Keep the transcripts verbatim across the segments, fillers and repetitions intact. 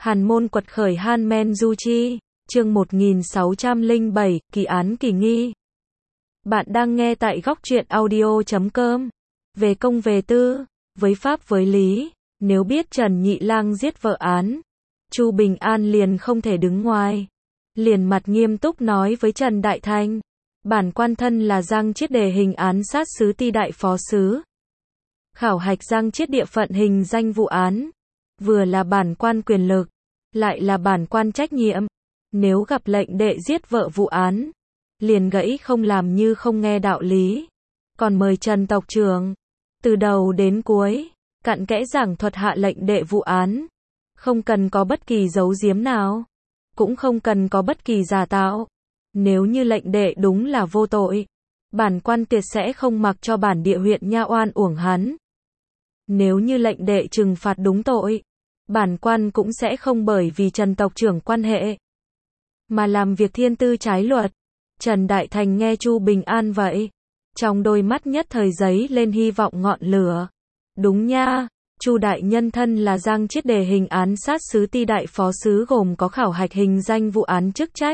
Hàn Môn quật khởi Han Men Du Chi, chương một nghìn sáu trăm lẻ bảy, kỳ án kỳ nghi. Bạn đang nghe tại góc truyện audio chấm com. Về công về tư, với pháp với lý, nếu biết Trần Nhị Lang giết vợ án, Chu Bình An liền không thể đứng ngoài. Liền mặt nghiêm túc nói với Trần Đại Thành, bản quan thân là Giang Chiết đề hình án sát sứ ti đại phó sứ. Khảo hạch Giang Chiết địa phận hình danh vụ án, vừa là bản quan quyền lực, lại là bản quan trách nhiệm. Nếu gặp lệnh đệ giết vợ vụ án, liền gãy không làm như không nghe đạo lý. Còn mời Trần tộc trưởng, từ đầu đến cuối, cặn kẽ giảng thuật hạ lệnh đệ vụ án. Không cần có bất kỳ giấu giếm nào, cũng không cần có bất kỳ giả tạo. Nếu như lệnh đệ đúng là vô tội, bản quan tuyệt sẽ không mặc cho bản địa huyện Nha oan uổng hắn. Nếu như lệnh đệ trừng phạt đúng tội, bản quan cũng sẽ không bởi vì Trần tộc trưởng quan hệ mà làm việc thiên tư trái luật. Trần Đại Thành nghe Chu Bình An vậy, trong đôi mắt nhất thời giấy lên hy vọng ngọn lửa. Đúng nha, Chu đại nhân thân là Giang Chiết đề hình án sát sứ ti đại phó sứ gồm có khảo hạch hình danh vụ án chức trách.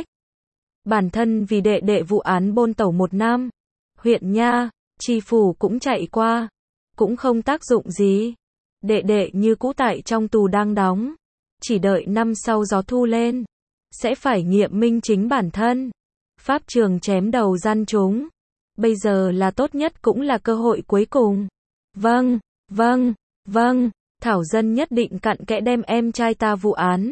Bản thân vì đệ đệ vụ án bôn tẩu một năm, huyện Nha, tri phủ cũng chạy qua, cũng không tác dụng gì. Đệ đệ như cũ tại trong tù đang đóng, chỉ đợi năm sau gió thu lên, sẽ phải nghiệm minh chính bản thân. Pháp trường chém đầu gian chúng, bây giờ là tốt nhất cũng là cơ hội cuối cùng. Vâng, vâng, vâng, Thảo dân nhất định cặn kẽ đem em trai ta vụ án,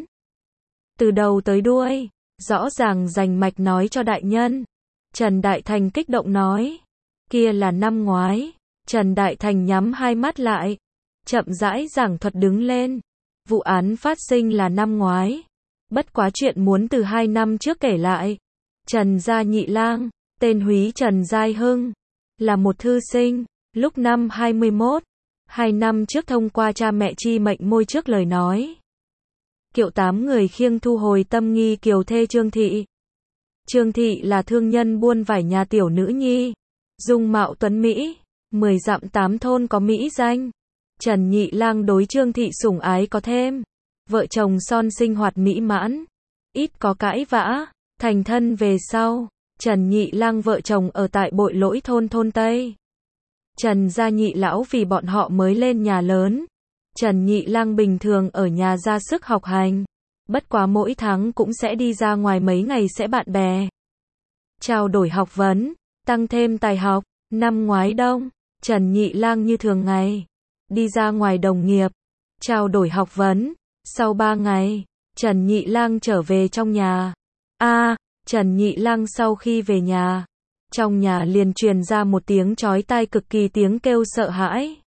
từ đầu tới đuôi, rõ ràng rành mạch nói cho đại nhân. Trần Đại Thành kích động nói, kia là năm ngoái. Trần Đại Thành nhắm hai mắt lại, chậm rãi giảng thuật đứng lên. Vụ án phát sinh là năm ngoái, bất quá chuyện muốn từ hai năm trước kể lại. Trần gia Nhị Lang, tên húy Trần Giai Hưng, là một thư sinh, lúc năm hai mươi mốt, hai năm trước thông qua cha mẹ chi mệnh môi trước lời nói. Kiệu tám người khiêng thu hồi tâm nghi kiều thê Trương Thị. Trương Thị là thương nhân buôn vải nhà tiểu nữ nhi, dung mạo tuấn Mỹ, mười dặm tám thôn có mỹ danh. Trần Nhị Lang đối Trương Thị sủng ái có thêm, vợ chồng son sinh hoạt mỹ mãn, ít có cãi vã. Thành thân về sau, Trần Nhị Lang vợ chồng ở tại Bội Lỗi thôn thôn Tây. Trần gia nhị lão vì bọn họ mới lên nhà lớn. Trần Nhị Lang bình thường ở nhà ra sức học hành, bất quá mỗi tháng cũng sẽ đi ra ngoài mấy ngày sẽ bạn bè, trao đổi học vấn, tăng thêm tài học. Năm ngoái đông, Trần Nhị Lang như thường ngày, đi ra ngoài đồng nghiệp, trao đổi học vấn. Sau ba ngày, Trần Nhị Lang trở về trong nhà. A, à, Trần Nhị Lang sau khi về nhà, trong nhà liền truyền ra một tiếng chói tai cực kỳ tiếng kêu sợ hãi.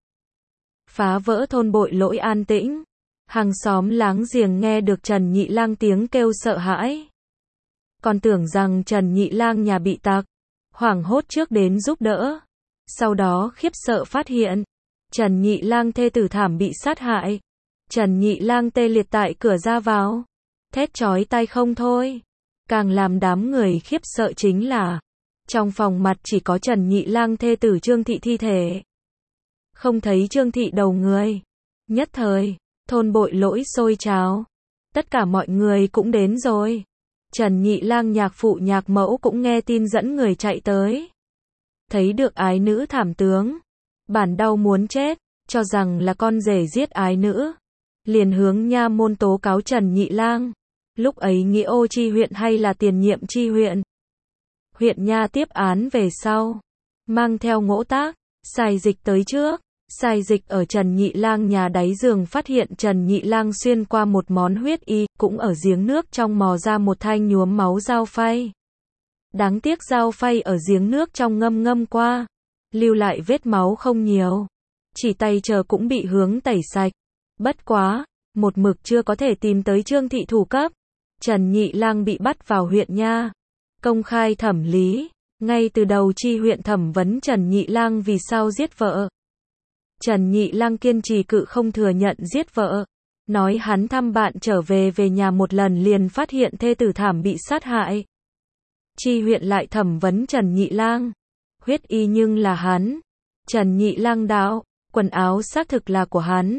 Phá vỡ thôn Bội Lỗi an tĩnh, hàng xóm láng giềng nghe được Trần Nhị Lang tiếng kêu sợ hãi, còn tưởng rằng Trần Nhị Lang nhà bị tặc, hoảng hốt trước đến giúp đỡ. Sau đó khiếp sợ phát hiện, Trần Nhị Lang thê tử thảm bị sát hại. Trần Nhị Lang tê liệt tại cửa ra vào, thét chói tai không thôi. Càng làm đám người khiếp sợ chính là, trong phòng mặt chỉ có Trần Nhị Lang thê tử Trương Thị thi thể, không thấy Trương Thị đầu người. Nhất thời, thôn Bội Lỗi sôi trào, tất cả mọi người cũng đến rồi. Trần Nhị Lang nhạc phụ nhạc mẫu cũng nghe tin dẫn người chạy tới. Thấy được ái nữ thảm tướng, bản đau muốn chết, cho rằng là con rể giết ái nữ, liền hướng nha môn tố cáo Trần Nhị Lang. Lúc ấy Nghĩa Ô chi huyện hay là tiền nhiệm chi huyện, huyện Nha tiếp án về sau, mang theo ngỗ tác, sai dịch tới trước. Sai dịch ở Trần Nhị Lang nhà đáy giường phát hiện Trần Nhị Lang xuyên qua một món huyết y, cũng ở giếng nước trong mò ra một thanh nhuốm máu dao phay. Đáng tiếc dao phay ở giếng nước trong ngâm ngâm qua, lưu lại vết máu không nhiều, chỉ tay chờ cũng bị hướng tẩy sạch. Bất quá, một mực chưa có thể tìm tới Trương Thị thủ cấp. Trần Nhị Lang bị bắt vào huyện Nha, công khai thẩm lý. Ngay từ đầu chi huyện thẩm vấn Trần Nhị Lang vì sao giết vợ. Trần Nhị Lang kiên trì cự không thừa nhận giết vợ, nói hắn thăm bạn trở về về nhà một lần liền phát hiện thê tử thảm bị sát hại. Chi huyện lại thẩm vấn Trần Nhị Lang, huyết y nhưng là hắn. Trần Nhị Lang đạo, quần áo xác thực là của hắn,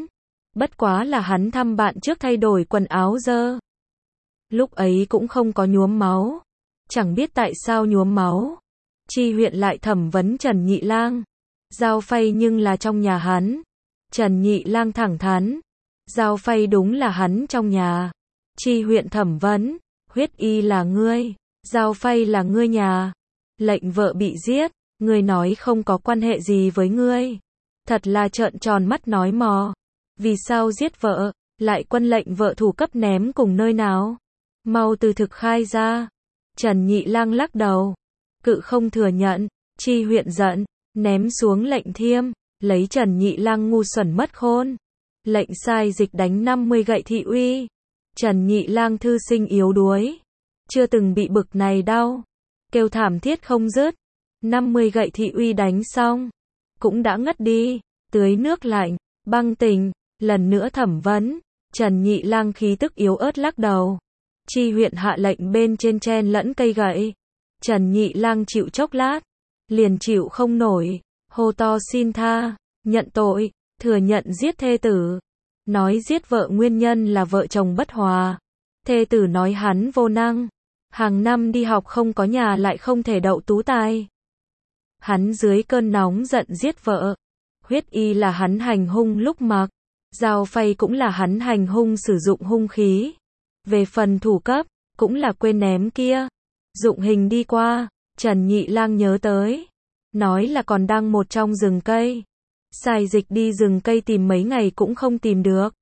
Bất quá là hắn thăm bạn trước thay đổi quần áo dơ. Lúc ấy cũng không có nhuốm máu. Chẳng biết tại sao nhuốm máu. Chi huyện lại thẩm vấn Trần Nhị Lang. Dao phay nhưng là trong nhà hắn. Trần Nhị Lang thẳng thắn. Dao phay đúng là hắn trong nhà. Chi huyện thẩm vấn. Huyết y là ngươi. Dao phay là ngươi nhà. Lệnh vợ bị giết. Ngươi nói không có quan hệ gì với ngươi. Thật là trợn tròn mắt nói mò. Vì sao giết vợ? Lại quân lệnh vợ thủ cấp ném cùng nơi nào? Mau từ thực khai ra. Trần Nhị Lang lắc đầu. Cự không thừa nhận. Chi huyện giận. Ném xuống lệnh thiêm. Lấy Trần Nhị Lang ngu xuẩn mất khôn. Lệnh sai dịch đánh năm mươi gậy thị uy. Trần Nhị Lang thư sinh yếu đuối. Chưa từng bị bực này đau. Kêu thảm thiết không dứt. năm mươi gậy thị uy đánh xong. Cũng đã ngất đi. Tưới nước lạnh. Băng tỉnh. Lần nữa thẩm vấn. Trần Nhị Lang khí tức yếu ớt lắc đầu. Chi huyện hạ lệnh bên trên chen lẫn cây gậy. Trần Nhị Lang chịu chốc lát. Liền chịu không nổi. Hô to xin tha. Nhận tội. Thừa nhận giết thê tử. Nói giết vợ nguyên nhân là vợ chồng bất hòa. Thê tử nói hắn vô năng. Hàng năm đi học không có nhà lại không thể đậu tú tài. Hắn dưới cơn nóng giận giết vợ. Huyết y là hắn hành hung lúc mặc. Dao phay cũng là hắn hành hung sử dụng hung khí. Về phần thủ cấp, cũng là quên ném kia. Dụng hình đi qua, Trần Nhị Lang nhớ tới. Nói là còn đang một trong rừng cây. Sai dịch đi rừng cây tìm mấy ngày cũng không tìm được.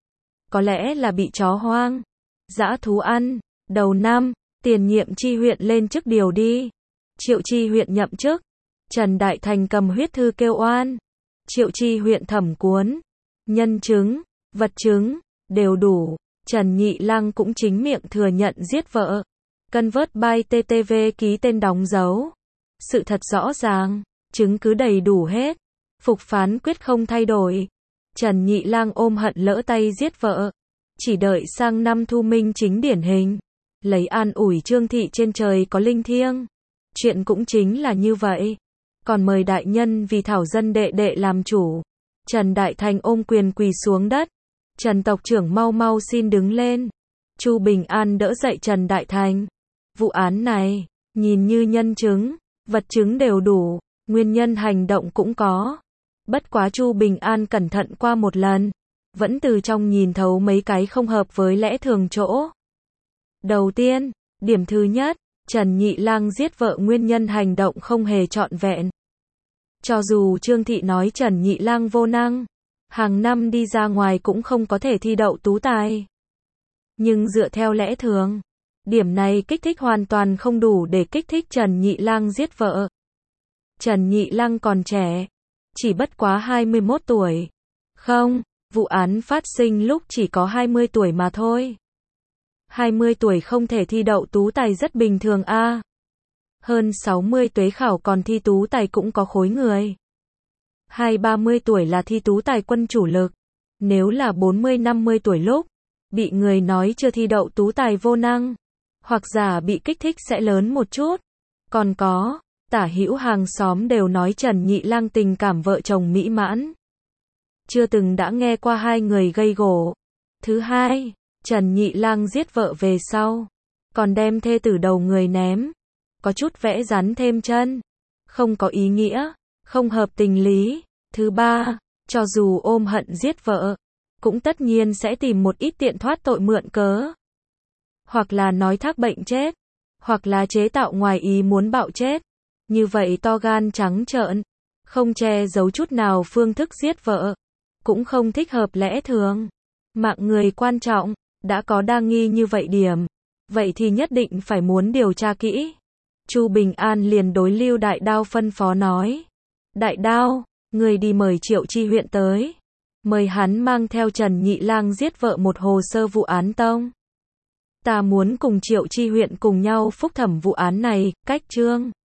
Có lẽ là bị chó hoang, dã thú ăn. Đầu năm, tiền nhiệm Chi huyện lên chức điều đi. Triệu Chi huyện nhậm chức. Trần Đại Thành cầm huyết thư kêu oan. Triệu Chi huyện thẩm cuốn. Nhân chứng, vật chứng, đều đủ. Trần Nhị Lang cũng chính miệng thừa nhận giết vợ. Convert by tê tê vê ký tên đóng dấu. Sự thật rõ ràng, chứng cứ đầy đủ hết. Phục phán quyết không thay đổi. Trần Nhị Lang ôm hận lỡ tay giết vợ. Chỉ đợi sang năm thu minh chính điển hình. Lấy an ủi Trương thị trên trời có linh thiêng. Chuyện cũng chính là như vậy. Còn mời đại nhân vì thảo dân đệ đệ làm chủ. Trần Đại Thành ôm quyền quỳ xuống đất. Trần tộc trưởng mau mau xin đứng lên. Chu Bình An đỡ dậy Trần Đại Thành. Vụ án này, nhìn như nhân chứng, vật chứng đều đủ, nguyên nhân hành động cũng có. Bất quá Chu Bình An cẩn thận qua một lần, vẫn từ trong nhìn thấu mấy cái không hợp với lẽ thường chỗ. Đầu tiên, điểm thứ nhất, Trần Nhị Lang giết vợ nguyên nhân hành động không hề trọn vẹn. Cho dù Trương thị nói Trần Nhị Lang vô năng, hàng năm đi ra ngoài cũng không có thể thi đậu tú tài. Nhưng dựa theo lẽ thường, điểm này kích thích hoàn toàn không đủ để kích thích Trần Nhị Lang giết vợ. Trần Nhị Lang còn trẻ, chỉ bất quá hai mươi mốt tuổi. Không, vụ án phát sinh lúc chỉ có hai mươi tuổi mà thôi. hai mươi tuổi không thể thi đậu tú tài rất bình thường a. À. Hơn sáu mươi tuế khảo còn thi tú tài cũng có khối người. Hai ba mươi tuổi là thi tú tài quân chủ lực. Nếu là bốn mươi năm mươi tuổi lúc, bị người nói chưa thi đậu tú tài vô năng, hoặc giả bị kích thích sẽ lớn một chút. Còn có, tả hữu hàng xóm đều nói Trần Nhị Lang tình cảm vợ chồng mỹ mãn. Chưa từng đã nghe qua hai người gây gổ. Thứ hai, Trần Nhị Lang giết vợ về sau, còn đem thê tử đầu người ném. Có chút vẽ rắn thêm chân. Không có ý nghĩa, không hợp tình lý. Thứ ba, cho dù ôm hận giết vợ, cũng tất nhiên sẽ tìm một ít tiện thoát tội mượn cớ. Hoặc là nói thác bệnh chết, hoặc là chế tạo ngoài ý muốn bạo chết. Như vậy to gan trắng trợn, không che giấu chút nào phương thức giết vợ, cũng không thích hợp lẽ thường. Mạng người quan trọng, đã có đa nghi như vậy điểm, vậy thì nhất định phải muốn điều tra kỹ. Chu Bình An liền đối Lưu Đại Đao phân phó nói. Đại Đao, người đi mời Triệu Chi huyện tới. Mời hắn mang theo Trần Nhị Lang giết vợ một hồ sơ vụ án tông. Ta muốn cùng Triệu Chi huyện cùng nhau phúc thẩm vụ án này, cách chương.